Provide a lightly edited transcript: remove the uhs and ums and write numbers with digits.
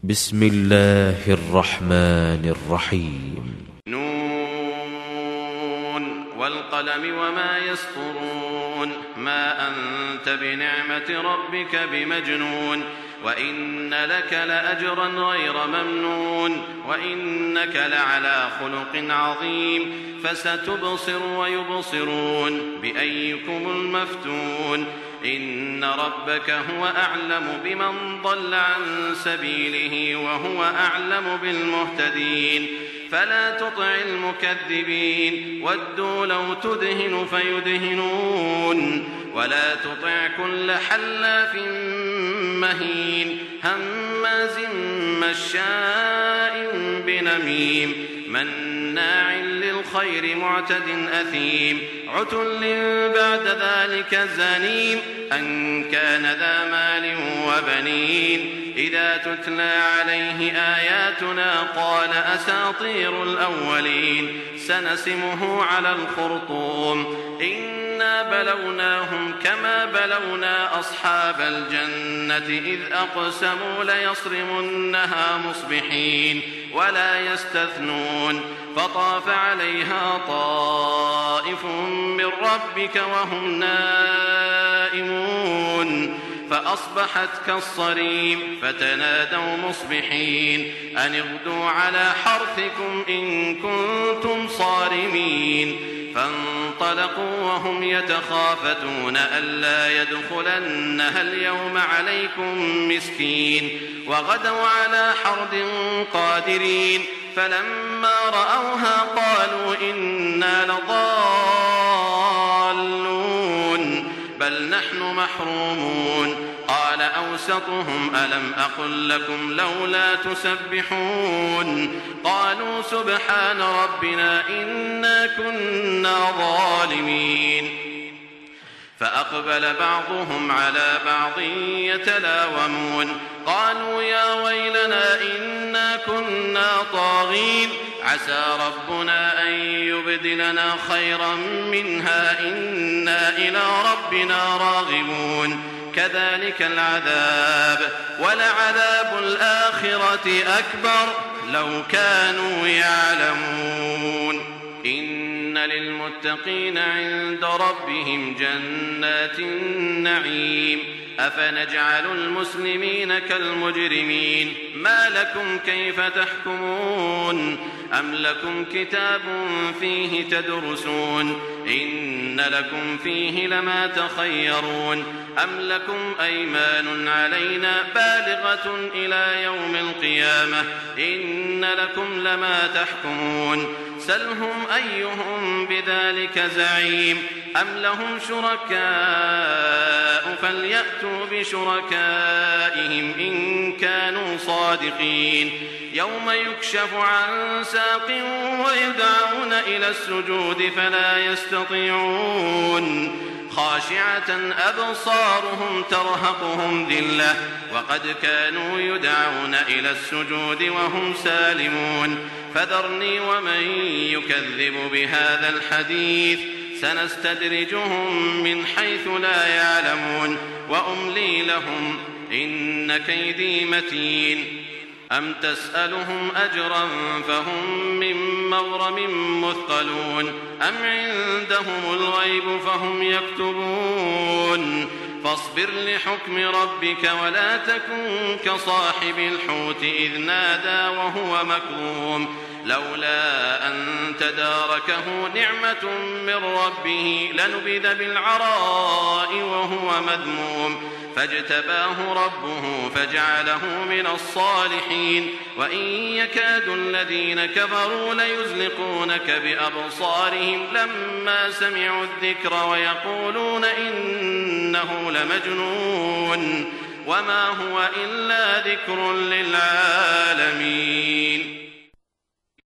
بسم الله الرحمن الرحيم. نون والقلم وما يسطرون ما أنت بنعمة ربك بمجنون وإن لك لأجرا غير ممنون وإنك لعلى خلق عظيم فستبصر ويبصرون بأيكم المفتون إن ربك هو أعلم بمن ضل عن سبيله وهو أعلم بالمهتدين فلا تطع المكذبين ودوا لو تدهن فيدهنون ولا تطع كل حلاف مهين هماز مشاء بنميم مناع للخير معتد أثيم عتل بعد ذلك زنيم أن كان ذا مال وبنين إذا تتلى عليه آياتنا قال أساطير الأولين سنسمه على الخرطوم إنا بلوناهم كما بلونا أصحاب الجنة إذ أقسموا ليصرمنها مصبحين ولا يستثنون فطاف عليها طائف من ربك وهم نائمون فأصبحت كالصريم فتنادوا مصبحين أن اغدوا على حرثكم إن كنتم صارمين فانطلقوا وهم يتخافتون ألا يدخلنها اليوم عليكم مسكين وغدوا على حرد قادرين فلما رأوها قالوا إنا لضالون بل نحن محرومون قال أوسطهم ألم أقل لكم لولا تسبحون قالوا سبحان ربنا إنا كنا ظالمين فأقبل بعضهم على بعض يتلاومون قالوا يا ويلنا إنا كنا طاغين عسى ربنا أن يبدلنا خيرا منها إنا إلى ربنا راغبون كذلك العذاب ولعذاب الآخرة أكبر لو كانوا يعلمون إن للمتقين عند ربهم جنات النعيم أفنجعل المسلمين كالمجرمين ما لكم كيف تحكمون أم لكم كتاب فيه تدرسون إن لكم فيه لما تخيرون أم لكم أيمان علينا بالغة إلى يوم القيامة إن لكم لما تحكمون سلهم أيهم بذلك زعيم أم لهم شركاء فليأتوا بشركائهم إن كانوا صادقين يوم يكشف عن ساق ويدعون إلى السجود فلا يستطيعون خاشعة أبصارهم ترهقهم ذلة وقد كانوا يدعون إلى السجود وهم سالمون فذرني ومن يكذب بهذا الحديث سنستدرجهم من حيث لا يعلمون وأملي لهم إن كيدي متين أم تسألهم أجرا فهم من مغرم مثقلون أم عندهم الغيب فهم يكتبون فاصبر لحكم ربك ولا تكن كصاحب الحوت إذ نادى وهو مكظوم لولا أن تداركه نعمة من ربه لنبذ بالعراء وهو مذموم فاجتباه ربه فجعله من الصالحين وإن يكاد الذين كفروا ليزلقونك بأبصارهم لما سمعوا الذكر ويقولون إنه لمجنون وما هو إلا ذكر للعالمين.